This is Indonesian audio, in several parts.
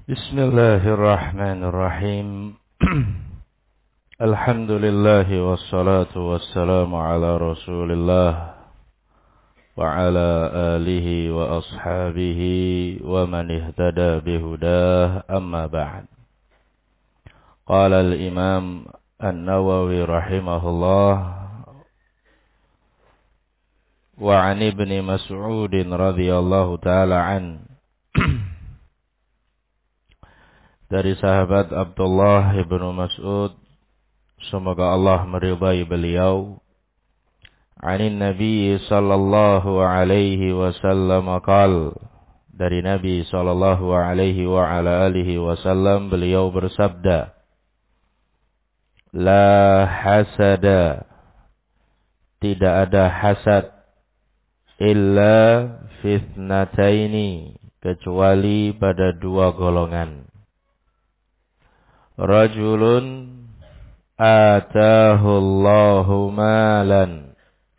Bismillahirrahmanirrahim. Alhamdulillah wassalatu wassalamu ala Rasulillah wa ala alihi wa ashabihi wa man ihtada bihudah, amma ba'd. Qala al-Imam An-Nawawi rahimahullah wa 'an Ibni Mas'ud radhiyallahu ta'ala an dari sahabat Abdullah ibnu Mas'ud, semoga Allah meridai beliau, anin Nabi sallallahu alaihi wasallam qala, dari Nabi sallallahu alaihi wa ala alihi wasallam beliau bersabda, la hasada, tidak ada hasad, illa fitnataini, kecuali pada dua golongan. Rajulun atahu Allahu malan.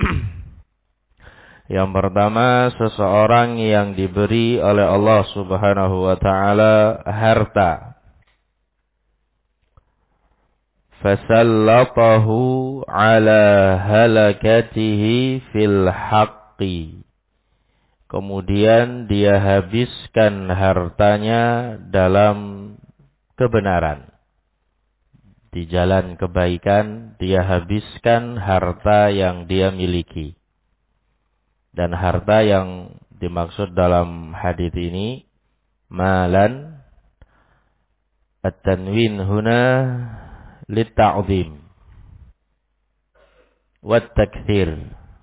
Yang pertama, seseorang yang diberi oleh Allah Subhanahu wa taala harta. Fasallatahu ala halakatihi fil haqqi. Kemudian dia habiskan hartanya dalam kebenaran. Di jalan kebaikan, dia habiskan harta yang dia miliki. Dan harta yang dimaksud dalam hadis ini, malan, at-tanwin huna lit-ta'zim wat-takthir.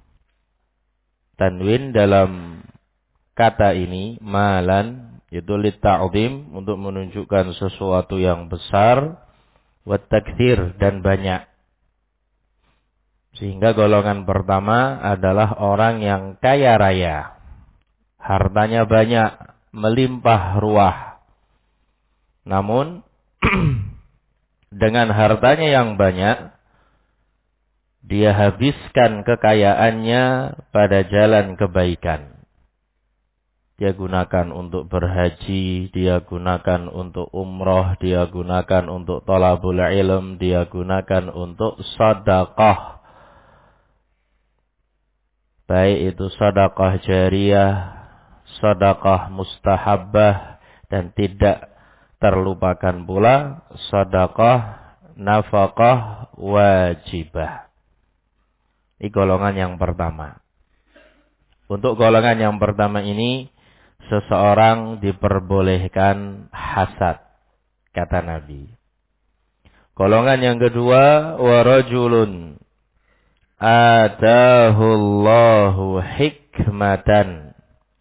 Tanwin dalam kata ini, malan, itu lit-ta'zim, untuk menunjukkan sesuatu yang besar, wat-takthir, dan banyak. Sehingga golongan pertama adalah orang yang kaya raya, hartanya banyak, melimpah ruah. Namun dengan hartanya yang banyak, dia habiskan kekayaannya pada jalan kebaikan. Dia gunakan untuk berhaji, dia gunakan untuk umroh, dia gunakan untuk thalabul ilm, dia gunakan untuk sedekah. Baik itu sedekah jariyah, sedekah mustahabbah, dan tidak terlupakan pula sedekah nafkah wajibah. Ini golongan yang pertama. Untuk golongan yang pertama ini, seseorang diperbolehkan hasad, kata Nabi. Golongan yang kedua, wa rajulun atahu Allahu hikmatan.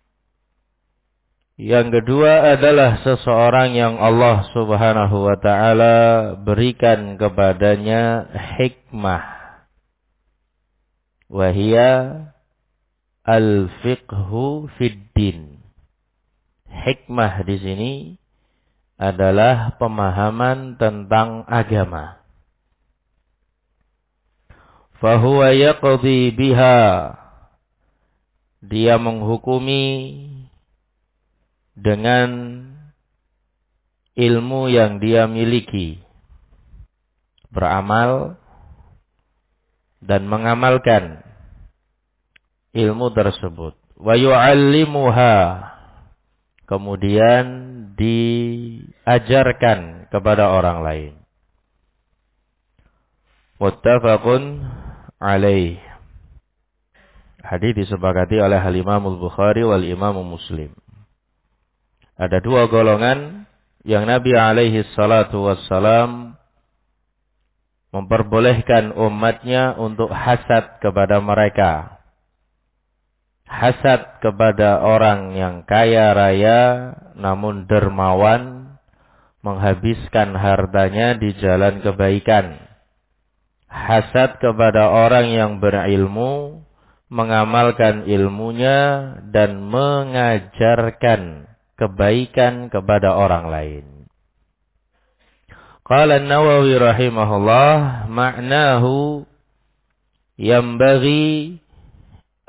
Yang kedua adalah seseorang yang Allah Subhanahu wa taala berikan kepadanya hikmah. Wa hiya al-fiqhu fid din. Hikmah di sini adalah pemahaman tentang agama. Fahuwa yaqdi biha. Dia menghukumi dengan ilmu yang dia miliki. Beramal dan mengamalkan ilmu tersebut. Wa yu'allimuha. Kemudian diajarkan kepada orang lain. Muttafaqun alaih. Hadis disepakati oleh Al-Imam Al-Bukhari wal Imam Muslim. Ada dua golongan yang Nabi alaihi salatu wassalam memperbolehkan umatnya untuk hasad kepada mereka. Hasad kepada orang yang kaya raya namun dermawan, menghabiskan hartanya di jalan kebaikan. Hasad kepada orang yang berilmu, mengamalkan ilmunya dan mengajarkan kebaikan kepada orang lain. Qala An-Nawawi rahimahullah, ma'nahu yambaghi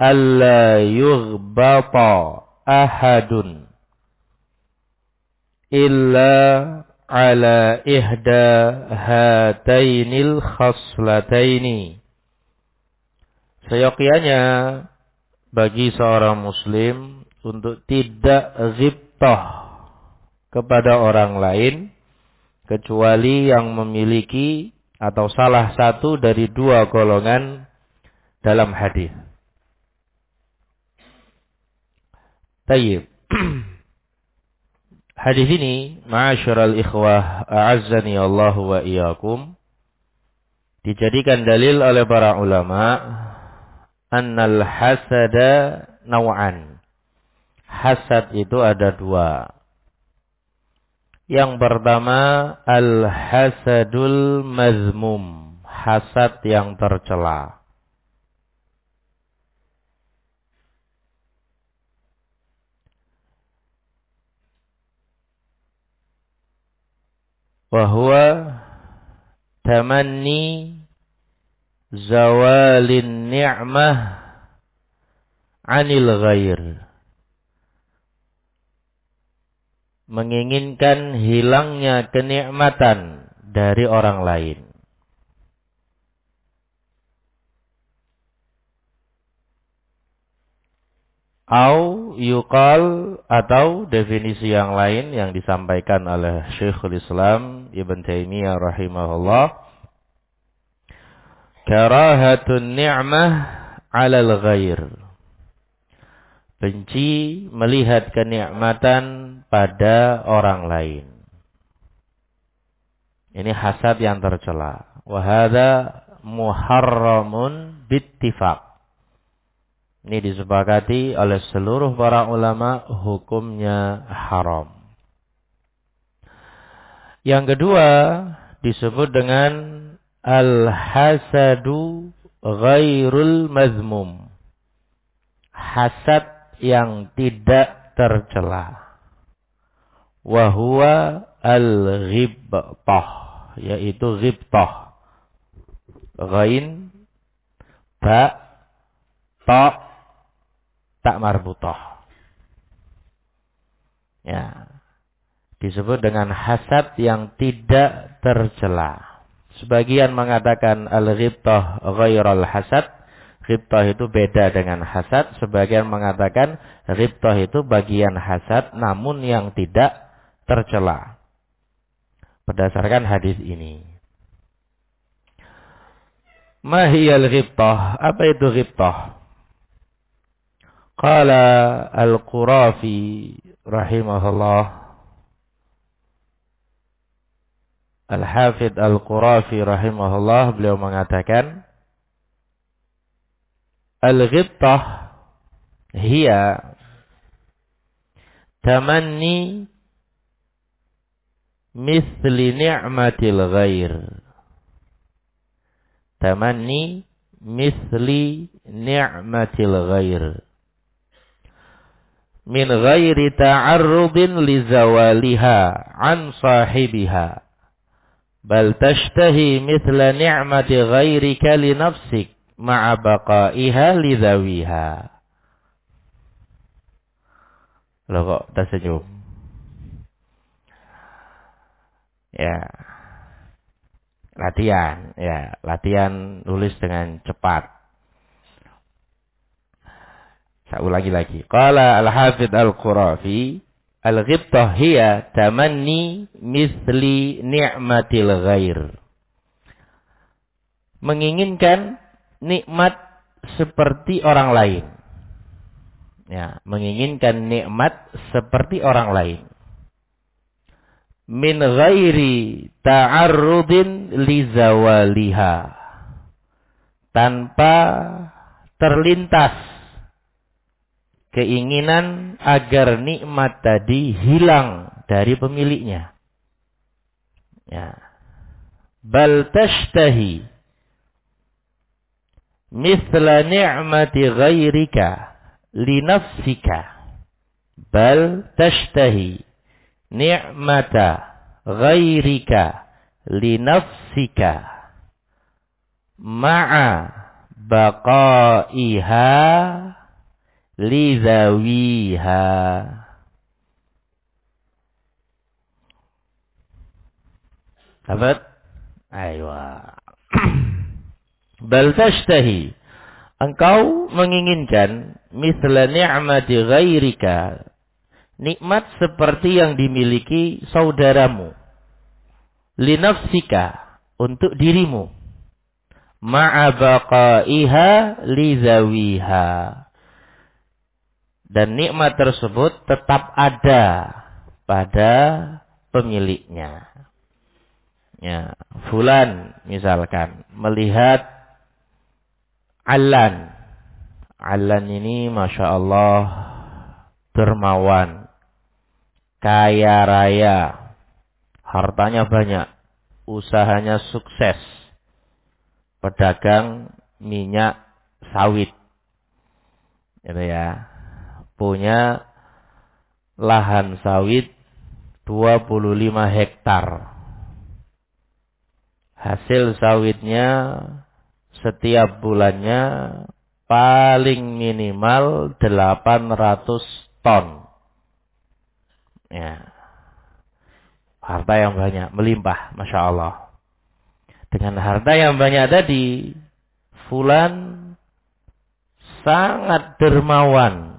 alla yughbata ahadun illa ala ihda hatainil khaslataini. Seyogyanya bagi seorang muslim untuk tidak ghibtah kepada orang lain kecuali yang memiliki atau salah satu dari dua golongan dalam hadis. Tayyib. Hadis ini, ma'asyiral ikhwah, a'azzani Allah wa iyyakum, dijadikan dalil oleh para ulama annal hasada naw'an. Hasad itu ada dua. Yang pertama, al-hasadul mazmum, hasad yang tercela. Wahwa tamanni zawalin ni'mah anil ghair. Menginginkan hilangnya kenikmatan dari orang lain. Au yuqal, atau definisi yang lain yang disampaikan oleh Syekhul Islam Ibn Taimiyah rahimahullah, karahatun ni'mah 'alal ghair. Benci melihat kenikmatan pada orang lain. Ini hasad yang tercela. Wa hadza muharramun bittifaq. Ini disepakati oleh seluruh para ulama, hukumnya haram. Yang kedua disebut dengan al-hasadu ghairul mazmum. Hasad yang tidak tercela. Wa huwa al-ghibtah, yaitu ghibtah. Ghain, ba, ta, tak marbutah. Ya. Disebut dengan hasad yang tidak tercela. Sebagian mengatakan al-ghibtah ghairal hasad. Ghibtah itu beda dengan hasad. Sebagian mengatakan ghibtah itu bagian hasad namun yang tidak tercela. Berdasarkan hadis ini. Ma hiyal ghibtah? Apa itu ghibtah? Qala al-Qurafi rahimahullah, Al-Hafidh Al-Qurafi rahimahullah, beliau mengatakan, al-ghibtah hiya tamanni mithli ni'matil ghair. Tamanni mithli ni'matil ghair. Min ghairi ta'arrudin li zawaliha an sahibiha. Bal tashtahi mithla ni'mati ghairika li nafsik ma'a baqaiha li dhawiha. Loh kok tersenyum? Ya. Latihan, ya, latihan nulis dengan cepat. Saya ulangi lagi. Qala al-Hafidh Al-Qurafi, al-ghibtah hiya tamanni misli ni'matil ghair. Menginginkan nikmat seperti orang lain. Ya, menginginkan nikmat seperti orang lain. Min ghairi ta'arrudin li zawaliha. Tanpa terlintas keinginan agar nikmat tadi hilang dari pemiliknya. Ya. Bal tashtahi mithla ni'mati ghairika li nafsika. Bal tashtahi ni'mata ghairika li nafsika ma'a baqaiha li zawiha. Dapat? Aywa. Bal tashtahi. Engkau menginginkan mithla ni'mati ghairika. Nikmat seperti yang dimiliki saudaramu. Linafsika. Untuk dirimu. Ma'a baqaiha lizawiha. Dan nikmat tersebut tetap ada pada pemiliknya. Ya, fulan misalkan melihat Alan. Alan ini Masya Allah dermawan, kaya raya, hartanya banyak, usahanya sukses, pedagang minyak sawit, gitu ya, punya lahan sawit 25 hektar. Hasil sawitnya setiap bulannya paling minimal 800 ton. Ya. Harta yang banyak, melimpah, Masya Allah. Dengan harta yang banyak tadi, fulan sangat dermawan,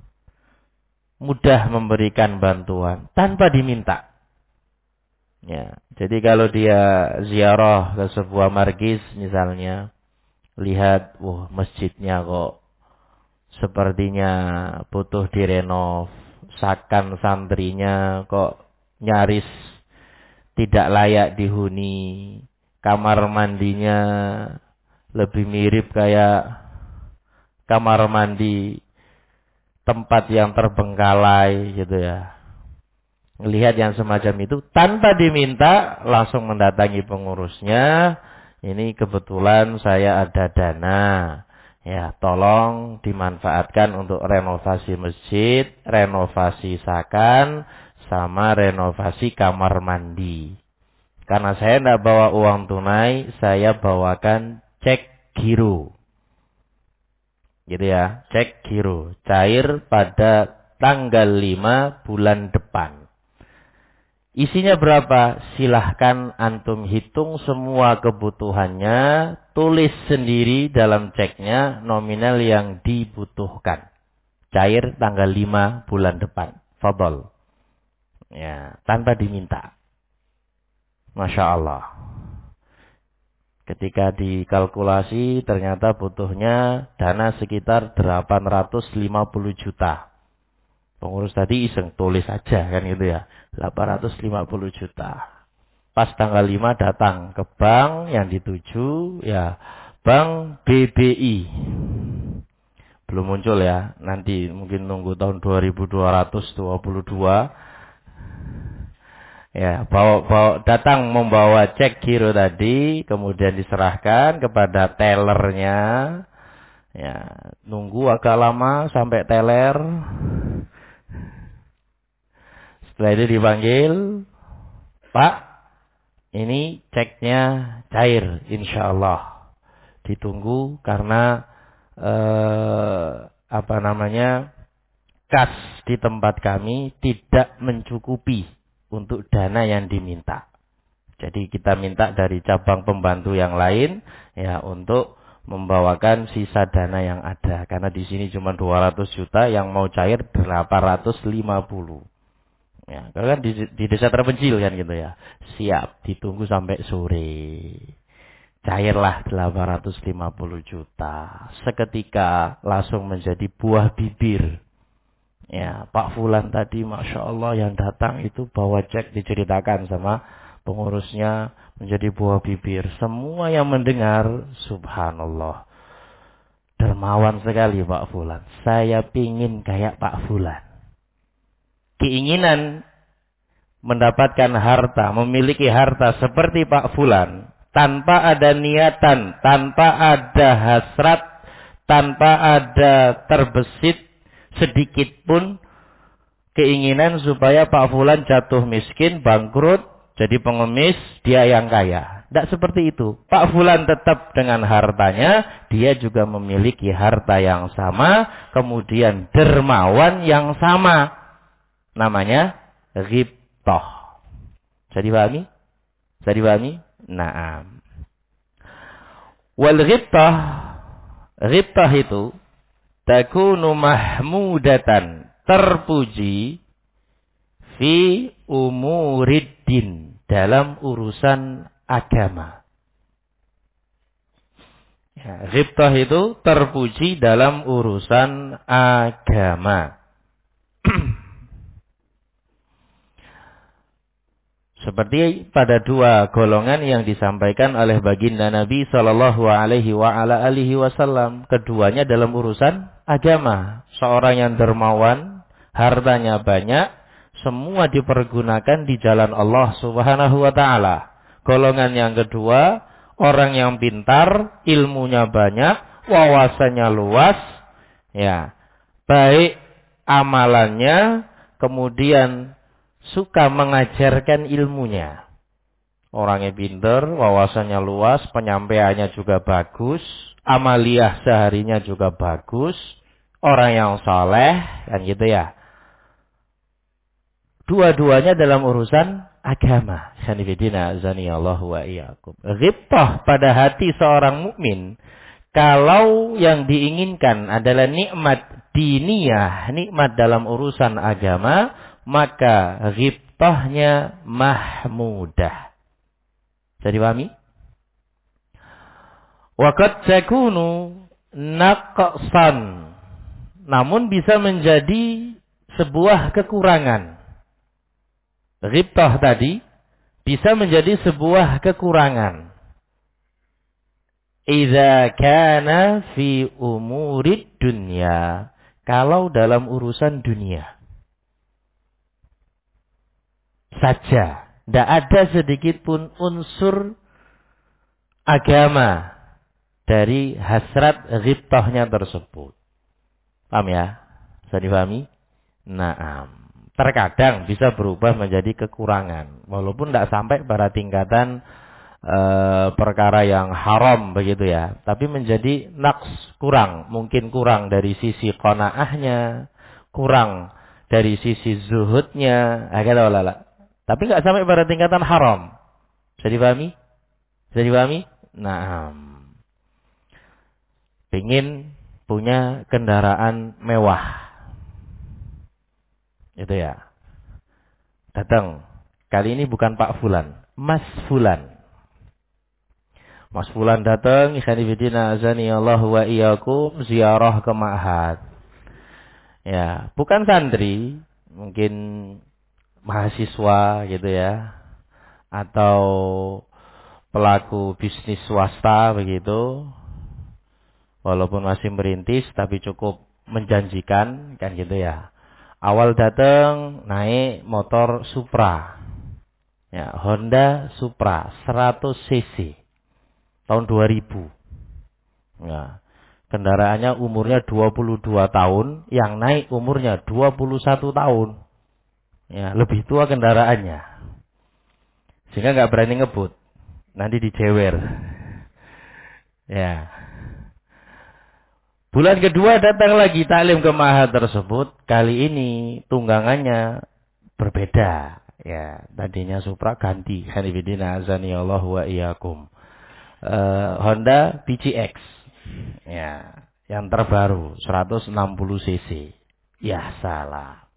mudah memberikan bantuan tanpa diminta. Ya, jadi kalau dia ziarah ke sebuah markis misalnya, lihat, wah masjidnya kok sepertinya butuh direnov, sakan santrinya kok nyaris tidak layak dihuni, kamar mandinya lebih mirip kayak kamar mandi tempat yang terbengkalai gitu ya. Melihat yang semacam itu tanpa diminta langsung mendatangi pengurusnya. Ini kebetulan saya ada dana. Ya, tolong dimanfaatkan untuk renovasi masjid, renovasi sakan, sama renovasi kamar mandi. Karena saya tidak bawa uang tunai, saya bawakan cek giro. Gitu ya, cek giro. Cair pada tanggal 5 bulan depan. Isinya berapa? Silahkan antum hitung semua kebutuhannya, tulis sendiri dalam ceknya nominal yang dibutuhkan. Cair tanggal 5 bulan depan. Fadol. Ya, tanpa diminta. Masya Allah. Ketika dikalkulasi ternyata butuhnya dana sekitar 850 juta. Pengurus tadi iseng tulis aja kan gitu ya. 850 juta. Pas tanggal 5 datang ke bank yang dituju ya Bank BBI. Belum muncul ya. Nanti mungkin nunggu tahun 2222. Ya, datang membawa cek giro tadi, kemudian diserahkan kepada tellernya. Ya, nunggu agak lama sampai teller. Setelah itu dipanggil, Pak, ini ceknya cair, insya Allah. Ditunggu karena kas di tempat kami tidak mencukupi untuk dana yang diminta. Jadi kita minta dari cabang pembantu yang lain ya untuk membawakan sisa dana yang ada. Karena di sini cuma 200 juta, yang mau cair 850. Ya, kalau kan di desa terpencil kan gitu ya. Siap, ditunggu sampai sore. Cairlah 850 juta. Seketika langsung menjadi buah bibir. Ya, Pak Fulan tadi Masya Allah yang datang itu bawa cek, diceritakan sama pengurusnya, menjadi buah bibir. Semua yang mendengar, subhanallah. Dermawan sekali Pak Fulan. Saya pingin kayak Pak Fulan. Keinginan mendapatkan harta, memiliki harta seperti Pak Fulan, tanpa ada niatan, tanpa ada hasrat, tanpa ada terbesit sedikit pun keinginan supaya Pak Fulan jatuh miskin, bangkrut, jadi pengemis, dia yang kaya. Tidak seperti itu. Pak Fulan tetap dengan hartanya, dia juga memiliki harta yang sama, kemudian dermawan yang sama. Namanya ghibthah. Bisa dipahami? Bisa dipahami? Naam. Wal ghibtah, ghibtah itu takunu mahmudatan, terpuji fi umuriddin, dalam urusan agama. Ya, ghibtah itu terpuji dalam urusan agama. Seperti pada dua golongan yang disampaikan oleh baginda Nabi Sallallahu Alaihi Wasallam. Keduanya dalam urusan agama. Seorang yang dermawan, hartanya banyak, semua dipergunakan di jalan Allah Subhanahu Wa Taala. Golongan yang kedua, orang yang pintar, ilmunya banyak, wawasannya luas, ya, baik amalannya, kemudian suka mengajarkan ilmunya. Orangnya pintar, wawasannya luas, penyampaiannya juga bagus, amaliyah seharinya juga bagus, orang yang saleh, kan gitu ya. Dua-duanya dalam urusan agama. Sanifidina azanillahu wa iyyakum. Ghibtah pada hati seorang mukmin, kalau yang diinginkan adalah nikmat diniyah, nikmat dalam urusan agama, maka ghibtahnya mahmudah. Jadi pahami? Wa qad takunu naqsan. Namun bisa menjadi sebuah kekurangan. Ghibtah tadi bisa menjadi sebuah kekurangan. Idza kana fi umurid dunya, kalau dalam urusan dunia saja, tidak ada sedikit pun unsur agama dari hasrat ghibtahnya tersebut. Paham ya? Bisa dipahami? Naam. Terkadang bisa berubah menjadi kekurangan, walaupun tidak sampai pada tingkatan perkara yang haram begitu ya, tapi menjadi naqs, kurang, mungkin kurang dari sisi qanaahnya, kurang dari sisi zuhudnya, tapi nggak sampai pada tingkatan haram. Bisa dipahami? Bisa dipahami? Nah, pengin punya kendaraan mewah, itu ya. Datang, kali ini bukan Pak Fulan, Mas Fulan. Mas Fulan datang, ikhwanifidina azanillahu wa iyyakum, ziarah ke ma'had. Ya, bukan santri, mungkin mahasiswa gitu ya, atau pelaku bisnis swasta begitu, walaupun masih merintis tapi cukup menjanjikan, kan gitu ya. Awal datang naik motor Supra, ya, Honda Supra 100 cc tahun 2000. Ya, kendaraannya umurnya 22 tahun, yang naik umurnya 21 tahun. Ya, lebih tua kendaraannya. Sehingga nggak berani ngebut. Nanti dijewer. Ya. Bulan kedua datang lagi taklim ke ma'had tersebut. Kali ini tunggangannya berbeda. Ya, tadinya Supra ganti. Hanifidina azanillahu wa iyyakum. Honda PCX. Ya, yang terbaru 160 cc. Ya salah.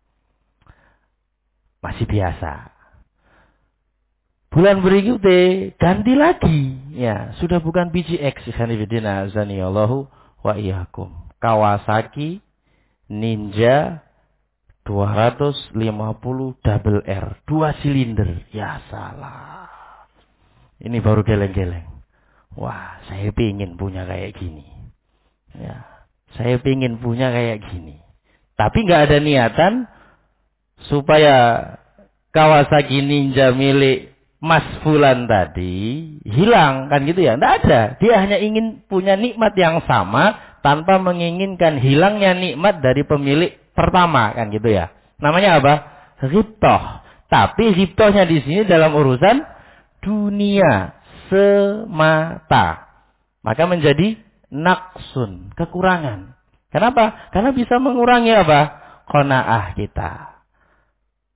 Masih biasa. Bulan berikutnya ganti lagi. Ya, sudah bukan PCX. Hanifidina azanillahu wa iyyakum. Kawasaki Ninja 250 double R, 2 silinder. Ya salah. Ini baru geleng-geleng. Wah, saya pingin punya kayak gini. Ya, saya pingin punya kayak gini. Tapi nggak ada niatan supaya Kawasaki Ninja milik Mas Fulan tadi hilang, kan gitu ya. Nggak ada. Dia hanya ingin punya nikmat yang sama tanpa menginginkan hilangnya nikmat dari pemilik pertama, kan gitu ya. Namanya apa? Ghibtah. Tapi ghibtahnya di sini dalam urusan dunia semata. Maka menjadi naqsun, kekurangan. Kenapa? Karena bisa mengurangi apa? Qanaah kita.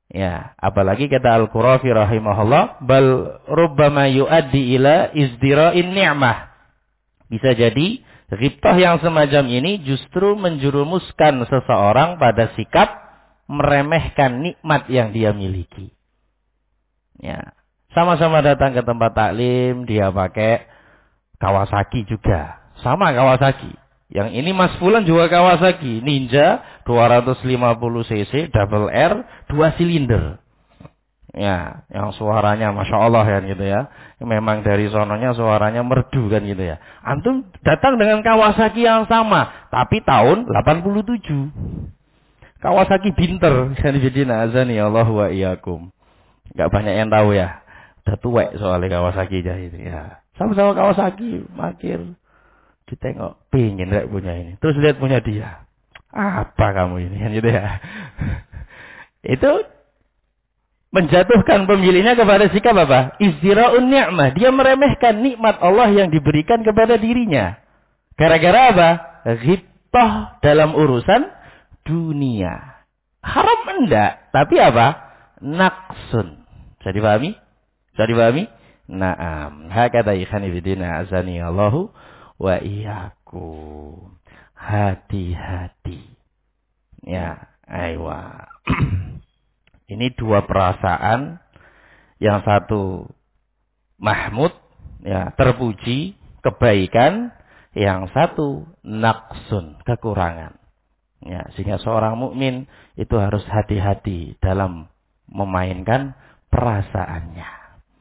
Ya, apalagi kata Al-Qurafi rahimahullah, bal rubbama yuaddi ila izdira'in ni'mah. Bisa jadi ghibtah yang semacam ini justru menjerumuskan seseorang pada sikap meremehkan nikmat yang dia miliki. Ya, sama-sama datang ke tempat taklim, dia pakai Kawasaki juga. Sama Kawasaki. Yang ini Mas Fulan juga Kawasaki. Ninja 250 cc, double R, 2 silinder. Ya, yang suaranya Masya Allah kan gitu ya. Memang dari sononya suaranya merdu kan gitu ya. Antum datang dengan Kawasaki yang sama. Tapi tahun 87. Kawasaki Binter. Sanibidina azani Allah wa iyakum. Gak banyak yang tahu ya. Udah tuwek soalnya Kawasaki itu ya. Sama-sama Kawasaki, makir. Ditengok, pingin gak punya ini. Terus lihat punya dia. Apa kamu ini? Kan gitu ya. Itu menjatuhkan pemiliknya kepada sikap apa? Izdira'un ni'mah. Dia meremehkan nikmat Allah yang diberikan kepada dirinya. Gara-gara apa? Ghibtah dalam urusan dunia. Haram enggak, tapi apa? Naqsun. Bisa dipahami? Bisa dipahami? Naam. Hakata ikhani bidina azani Allahu wa iyyakum. Hati-hati. Ya, aywa. Ini dua perasaan. Yang satu mahmud, ya, terpuji, kebaikan. Yang satu naqsun, kekurangan. Ya, sehingga seorang mukmin itu harus hati-hati dalam memainkan perasaannya.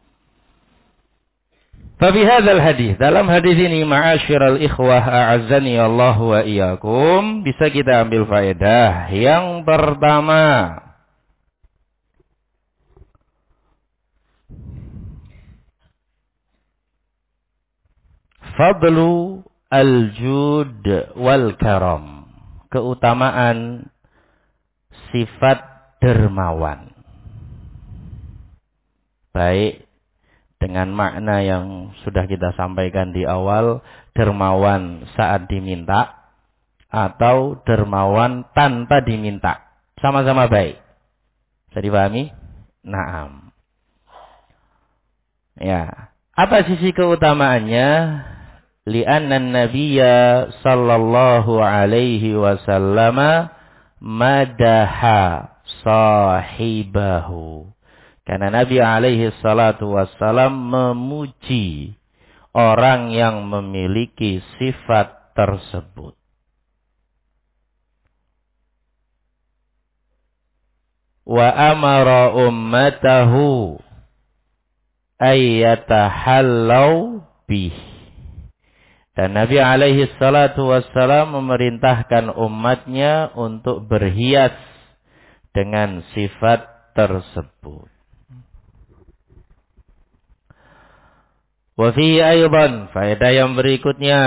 Fabi hadzal hadis, dalam hadis ini ma'asyiral ikhwah a'azzani Allah wa iyyakum, bisa kita ambil faedah. Yang pertama, fadlu al-jud wal karam, keutamaan sifat dermawan. Baik dengan makna yang sudah kita sampaikan di awal, dermawan saat diminta atau dermawan tanpa diminta. Sama-sama baik. Bisa dipahami? Naam. Ya. Apa sisi keutamaannya? Li'anna an-nabiyya sallallahu alaihi wasallam madaha sahibahu. Karena Nabi alaihi salatu wassalam memuji orang yang memiliki sifat tersebut. Wa amara ummatahu ayyatahallau bih. Dan Nabi alaihi salatu wassalam memerintahkan umatnya untuk berhias dengan sifat tersebut. Wa fihi aydan, faedah yang berikutnya,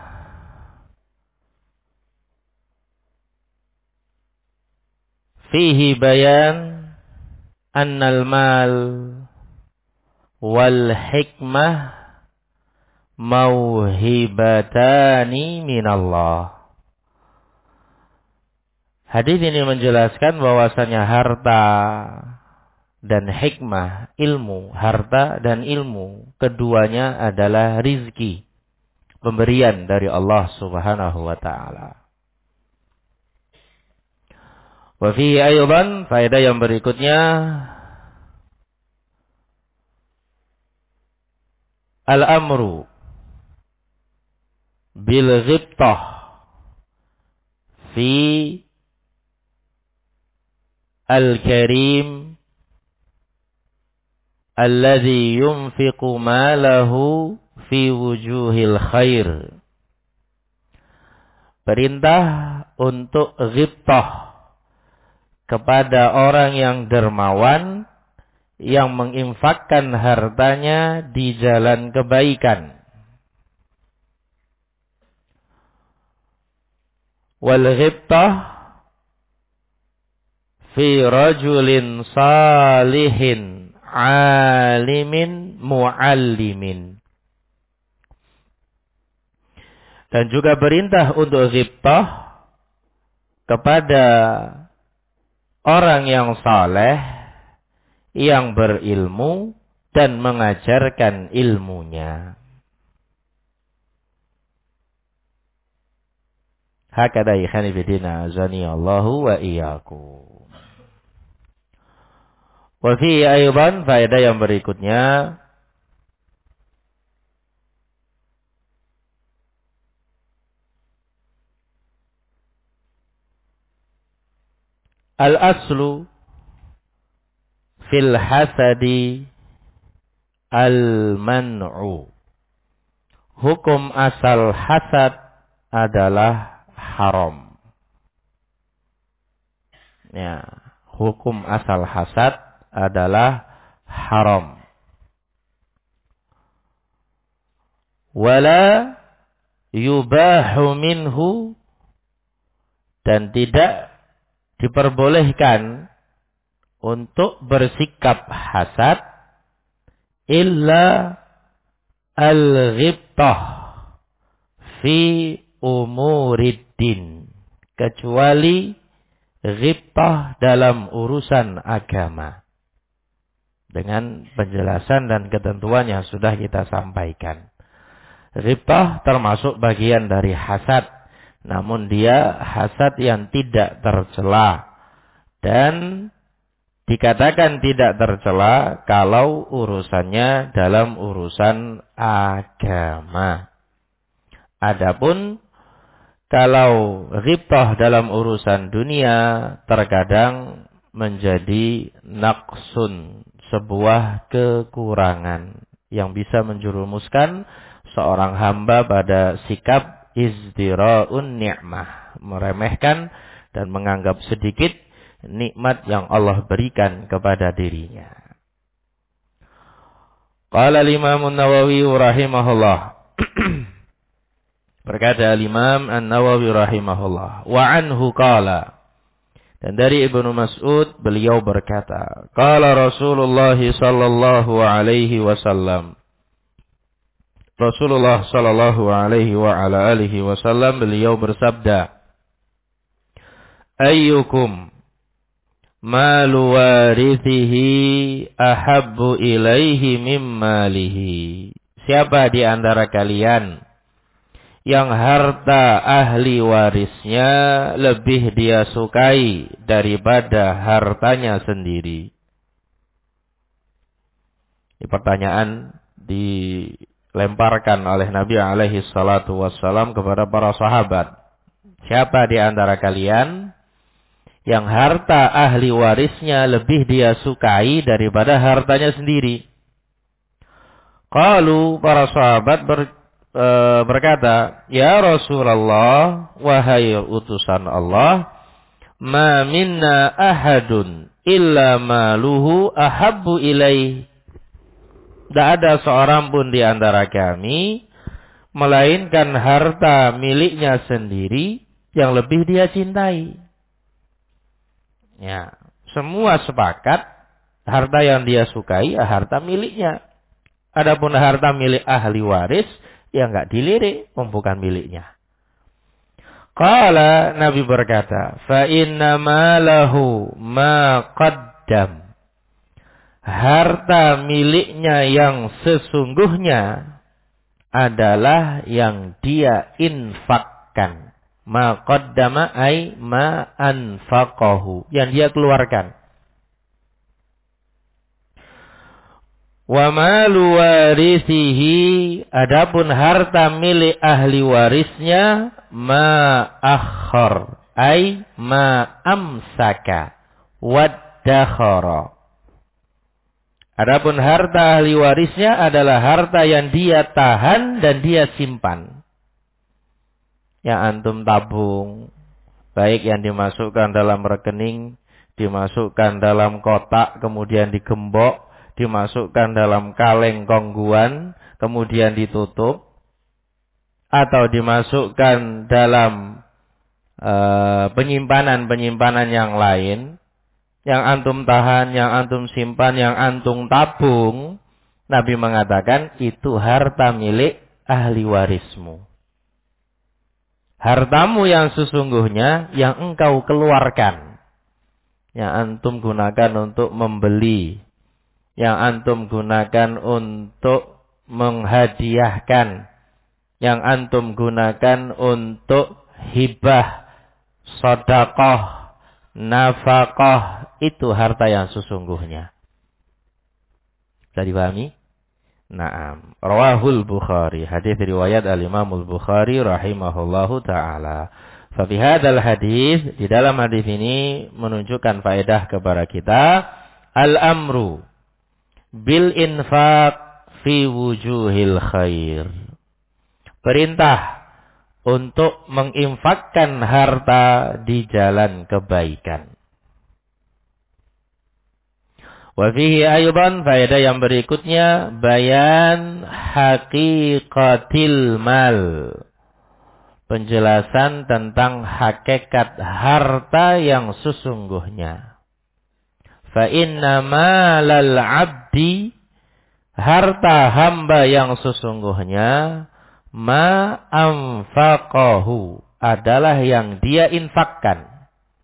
fihi bayan annal mal wal hikmah mauhibatani minallah. Hadis ini menjelaskan bahwasanya harta dan hikmah, ilmu, harta dan ilmu, keduanya adalah rizki, pemberian dari Allah Subhanahu wa ta'ala. Wa fihi aydan, faedah yang berikutnya, al-amru bil ghibtah fi al-karim alladhi yunfiqu malahu fi wujuhil khair. Perintah untuk ghibtah kepada orang yang dermawan yang menginfakkan hartanya di jalan kebaikan. Wal ghibtah fi rajulin salihin alimin muallimin. Dan juga perintah untuk ghibtah kepada orang yang saleh yang berilmu dan mengajarkan ilmunya. Hakada ikhani bidina azani Allahu wa iyyakum. Wa fi aydan faedah yang berikutnya al-aslu fil hasadi al-man'u. Hukum asal hasad adalah haram. Ya, hukum asal hasad adalah haram. Wala yubahu minhu, dan tidak diperbolehkan untuk bersikap hasad illa al-ghibtah fi umuriddin, kecuali ghibtah dalam urusan agama. Dengan penjelasan dan ketentuan yang sudah kita sampaikan. Ghibtah termasuk bagian dari hasad, namun dia hasad yang tidak tercela. Dan dikatakan tidak tercela kalau urusannya dalam urusan agama. Adapun kalau ghibtah dalam urusan dunia terkadang menjadi naqsun, sebuah kekurangan yang bisa menjerumuskan seorang hamba pada sikap izdira'un ni'mah, meremehkan dan menganggap sedikit nikmat yang Allah berikan kepada dirinya. Qala al-Imam an-Nawawi rahimahullah. Berkata Imam An-Nawawi rahimahullah, wa anhu qala, dan dari Ibnu Mas'ud beliau berkata, qala Rasulullah sallallahu alaihi wasallam, Rasulullah sallallahu alaihi wa ala alihi wasallam beliau bersabda, ayyukum malu warithihi ahabbu ilaihi mimmalihi. Siapa di antara kalian yang harta ahli warisnya lebih dia sukai daripada hartanya sendiri? Ini pertanyaan dilemparkan oleh Nabi alaihi salatu wassalam kepada para sahabat. Siapa di antara kalian yang harta ahli warisnya lebih dia sukai daripada hartanya sendiri? Qalu, para sahabat berkata, ya Rasulullah, wahai utusan Allah, ma minna ahadun illa maluhu ahabbu ilaih. Tidak ada seorang pun di antara kami melainkan harta miliknya sendiri yang lebih dia cintai. Ya, semua sepakat harta yang dia sukai harta miliknya. Adapun harta milik ahli waris, ya enggak dilirik, bukan miliknya. Qala, Nabi berkata, fa inna ma lahu ma qaddam. Harta miliknya yang sesungguhnya adalah yang dia infakkan. Ma qaddama ay ma anfaqahu, yang dia keluarkan. Wa malu warithihi, adapun harta milik ahli warisnya, ma akhar ay ma amsaka waddakhara. Adapun harta ahli warisnya adalah harta yang dia tahan dan dia simpan. Yang antum tabung, baik yang dimasukkan dalam rekening, dimasukkan dalam kotak, kemudian digembok, dimasukkan dalam kaleng kongguan, kemudian ditutup, atau dimasukkan dalam penyimpanan-penyimpanan yang lain, yang antum tahan, yang antum simpan, yang antum tabung, Nabi mengatakan itu harta milik ahli warismu. Hartamu yang sesungguhnya yang engkau keluarkan, yang antum gunakan untuk membeli yang antum gunakan untuk menghadiahkan, yang antum gunakan untuk hibah, sedekah, nafkah, itu harta yang sesungguhnya. Bisa dipahami? Naam. Rawahul Bukhari. Hadis riwayat Al-Imam Al-Bukhari rahimahullahu taala. Fa fi hadzal hadis, di dalam hadis ini menunjukkan faedah kepada kita al-amru bil infaq fi wujuhil khair. Perintah untuk menginfakkan harta di jalan kebaikan. Wa fihi aydan, faedah yang berikutnya, bayan haqiqatil mal. Penjelasan tentang hakikat harta yang sesungguhnya. Fa inna malal abdi, harta hamba yang sesungguhnya, ma anfaqahu, adalah yang dia infakkan.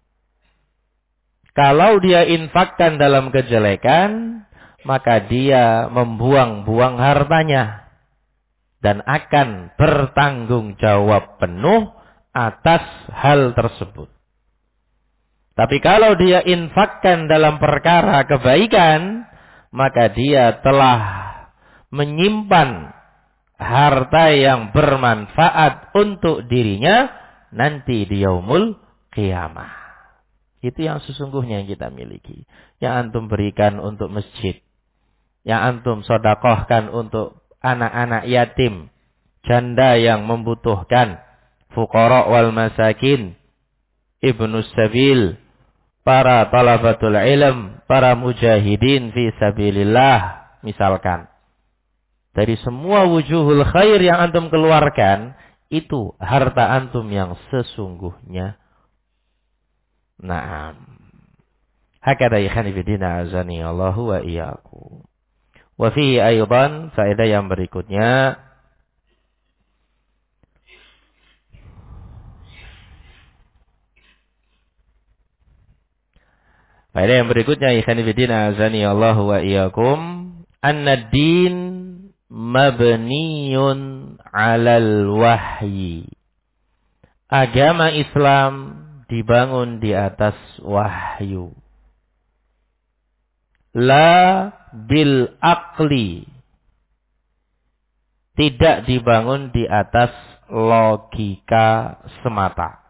Kalau dia infakkan dalam kejelekan, maka dia membuang-buang hartanya dan akan bertanggung jawab penuh atas hal tersebut. Tapi kalau dia infakkan dalam perkara kebaikan, maka dia telah menyimpan harta yang bermanfaat untuk dirinya nanti di yaumul qiyamah. Itu yang sesungguhnya yang kita miliki. Yang antum berikan untuk masjid. Yang antum sedekahkan untuk anak-anak yatim, janda yang membutuhkan, fuqara wal masakin, ibnu sabil, para talabatul ilm, para mujahidin fi sabilillah, misalkan. Dari semua wujuhul khair yang antum keluarkan, itu harta antum yang sesungguhnya. Naam. Hakada ikhani fidina azani Allahu wa iyyakum. Wa fihi aydan, faedah yang berikutnya, ikhani fidina azani Allahu wa iyyakum, anna ad-din mabniyun 'alal wahyi. Agama Islam dibangun di atas wahyu. La bil aqli. Tidak dibangun di atas logika semata.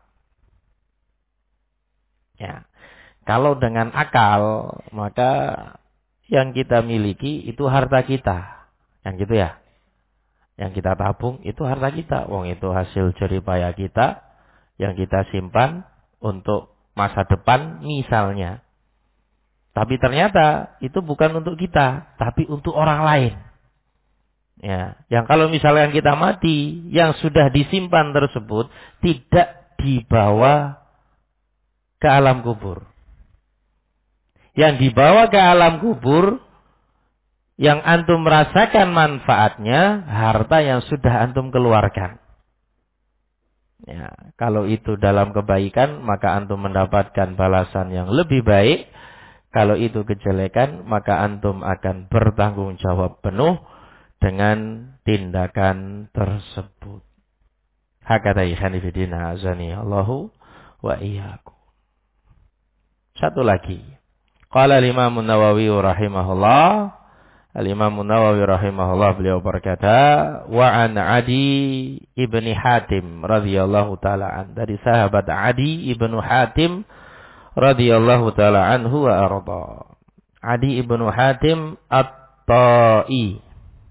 Ya. Kalau dengan akal, maka yang kita miliki itu harta kita. Yang gitu ya. Yang kita tabung itu harta kita. Wong itu hasil jeripaya kita yang kita simpan untuk masa depan misalnya. Tapi ternyata itu bukan untuk kita, tapi untuk orang lain. Ya, yang kalau misalnya kita mati, yang sudah disimpan tersebut tidak dibawa ke alam kubur. Yang dibawa ke alam kubur, yang antum merasakan manfaatnya, harta yang sudah antum keluarkan. Ya, kalau itu dalam kebaikan, maka antum mendapatkan balasan yang lebih baik. Kalau itu kejelekan, maka antum akan bertanggung jawab penuh dengan tindakan tersebut. Hakata ikhani fidina azani Allahu wa iyyakum. Satu lagi. Qala al-Imam An-Nawawi rahimahullah. Al-Imam An-Nawawi rahimahullah beliau berkata, wa an Adi ibni Hatim radhiyallahu taala an, dari sahabat Adi ibnu Hatim radhiyallahu taala anhu wa arda. Adi ibnu Hatim At-Ta'i.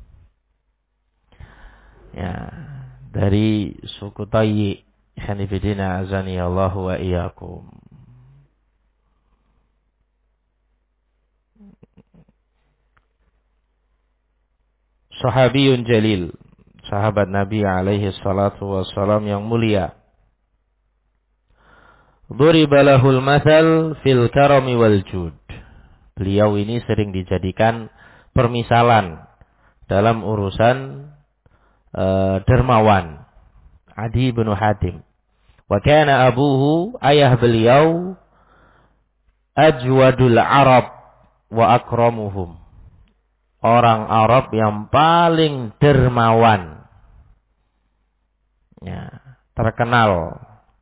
Ya, dari suku Tayyi. Hanifidina azani Allahu wa iyyakum. Sahabiyun jalil, sahabat Nabi alaihi salatu wassalam yang mulia. Duriba lahul mathal fil karami wal jud. Beliau ini sering dijadikan permisalan dalam urusan dermawan. Adi bin Hatim. Wa kana abuhu, ayah beliau, ajwadul Arab wa akramuhum. orang Arab yang paling dermawan. Ya, terkenal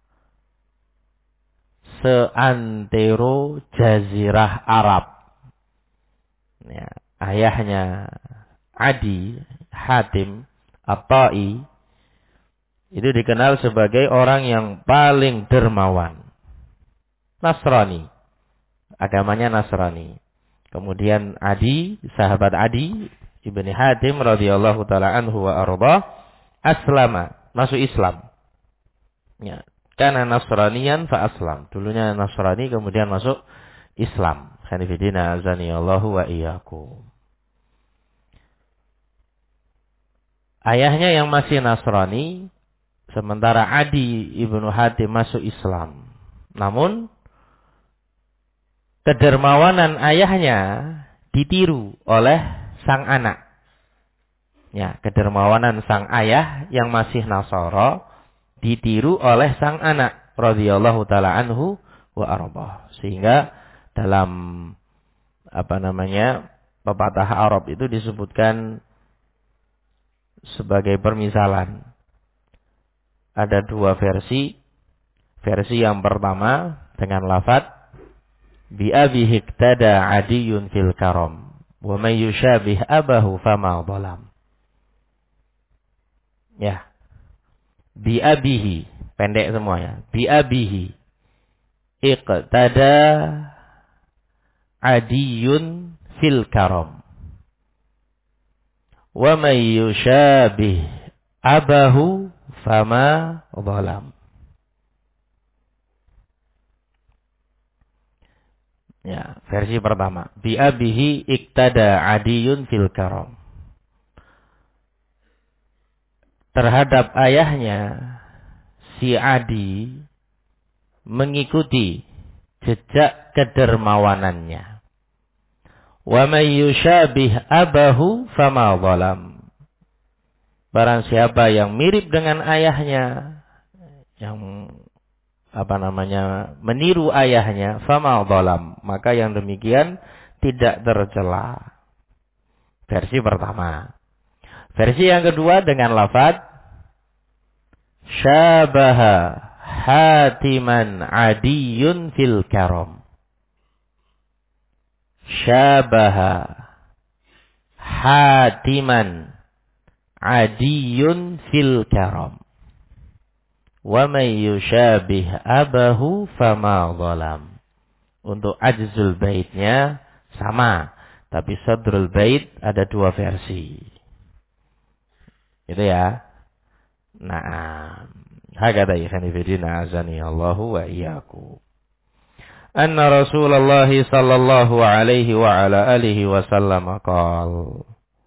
seantero jazirah Arab. Ya, ayahnya Adi Hatim At-Tai itu dikenal sebagai orang yang paling dermawan. Nasrani, agamanya Nasrani. Kemudian Adi, sahabat Adi ibni Hatim radhiyallahu taala anhu wa arba, aslama, masuk Islam. Ya, karena Nasraniyan fa aslam. Dulunya Nasrani kemudian masuk Islam. Khanifidina azanillahu wa iyyakum. Ayahnya yang masih Nasrani, sementara Adi ibnu Hatim masuk Islam. Namun kedermawanan ayahnya ditiru oleh sang anak. Ya, kedermawanan sang ayah yang masih Nasara ditiru oleh sang anak radhiyallahu taala anhu wa arba. Sehingga dalam pepatah Arab itu disebutkan sebagai permisalan. Ada dua versi. Versi yang pertama dengan lafadz bi abihi iktada adiyun fil karam wa may yushabih abahu fama dhalam. Ya. Bi abihi, pendek semua ya. Bi abihi iqtada adiyun fil karam wa may yushabih abahu fama dhalam. Ya, versi pertama. Bi abihi iktada adiyun fil karam. Terhadap ayahnya, si Adi mengikuti jejak kedermawanannya. Wa may yushabih abahu fama dhalam. Barang siapa yang mirip dengan ayahnya, yang meniru ayahnya, fama dhalam, maka yang demikian tidak tercela. Versi pertama. Versi yang kedua dengan lafadz syabaha hatiman adiyun fil karam. Syabaha hatiman adiyun fil karam. Wa may yushabih abahu fama dhalam. Untuk ajzul baitnya sama, tapi sadrul bait ada dua versi. Itu ya. Nah, hakada ikhwan fillah azani Allahu wa iyyakum. Anna Rasulullah sallallahu alaihi wa ala alihi wasallam qaal.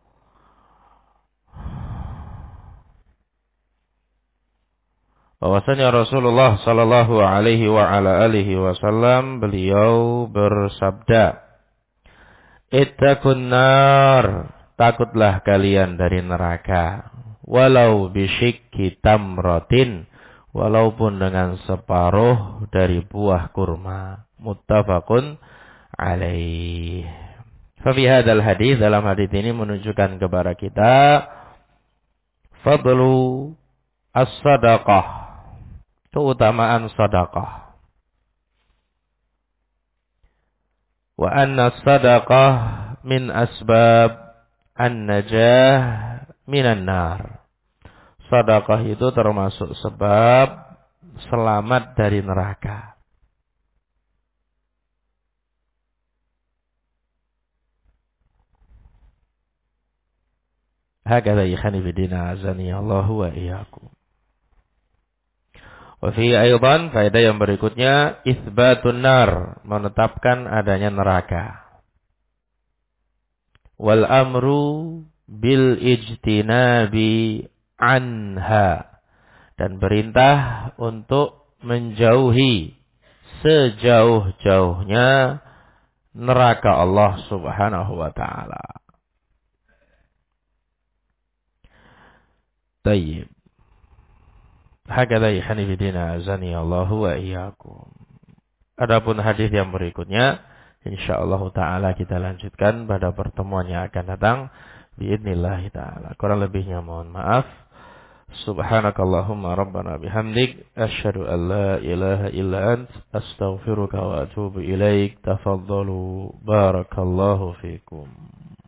Bahwasanya Rasulullah sallallahu alaihi wa ala alihi wasallam beliau bersabda, "Ittaqun nar, takutlah kalian dari neraka. Walau bisyikki tamratin, walaupun dengan separuh dari buah kurma." Muttafaqun alaih. Fa fi hadzal hadis, dalam hadis ini menunjukkan kepada kita fadlu as-sadaqah, keutamaan sedekah. Wa anna as-sadaqah min asbab an-najah minan nar. Sedekah itu termasuk sebab selamat dari neraka. Hakadha ikhani bidina azani Allahu wa iyyakum. Wa fi aidan, faedah yang berikutnya, itsbatun nar, menetapkan adanya neraka. Wal amru bil ijtinabi anha, dan perintah untuk menjauhi sejauh-jauhnya neraka Allah Subhanahu wa taala. Tayyib. Hakadha ikhani bidina azani Allahu wa iyyakum. Adapun hadis yang berikutnya Insyaallah taala kita lanjutkan pada pertemuan yang akan datang biidznillah taala. Kurang lebihnya mohon maaf. Subhanakallahumma rabbana bihamdik asyhadu an la ilaha illa ant astaghfiruka wa atubu ilaik. Tafaddalu barakallahu fikum.